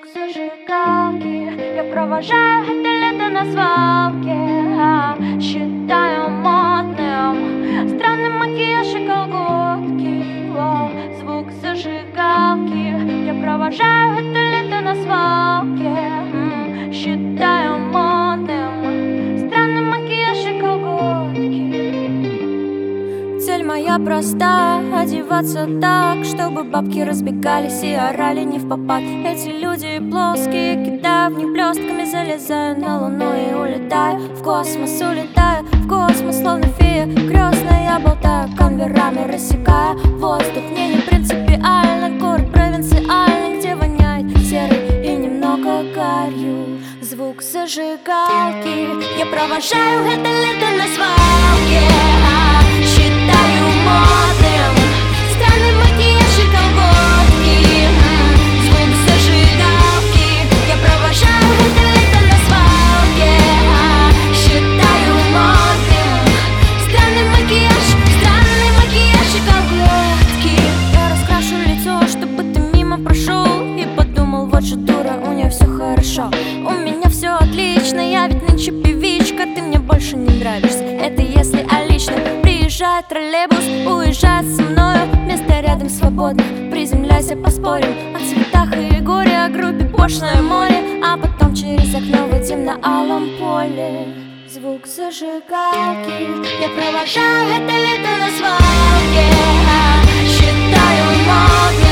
Зажигалки, я провожаю это лето на свалке. Считаю модным странный макияж и колготки. Звук зажигалки, я провожаю это лето на свалке. Считаю модным странный макияж и колготки. Цель моя проста — одеваться так, чтобы бабки разбегались и орали не впопад. Эти люди плоские, кидаю в них блестками, залезаю на луну и улетаю в космос, улетаю в космос, словно фея крестная. Я болтаю конверами, рассекая воздух. Мне не принципиально город провинциальный, где воняет серой и немного гарью. Звук зажигалки, я провожаю это лето на свалке. Считаю модным странный макияж и колготки. Звук зажигалки, я провожаю это лето на свалке. Считаю модным странный макияж и колготки. Я раскрашу лицо, чтобы ты мимо прошел и подумал: вот же дура, у нее все хорошо. У меня все отлично, я ведь нынче певичка. Ты мне больше не нравишься, это если о личном. Приезжает троллейбус, уезжает со мною, место рядом свободно. Приземляйся, поспорим о цветах и горе, о группе пошлое море. А потом через окно выйдем на алом поле. Звук зажигалки, я провожаю это лето на свалке. Считаю модным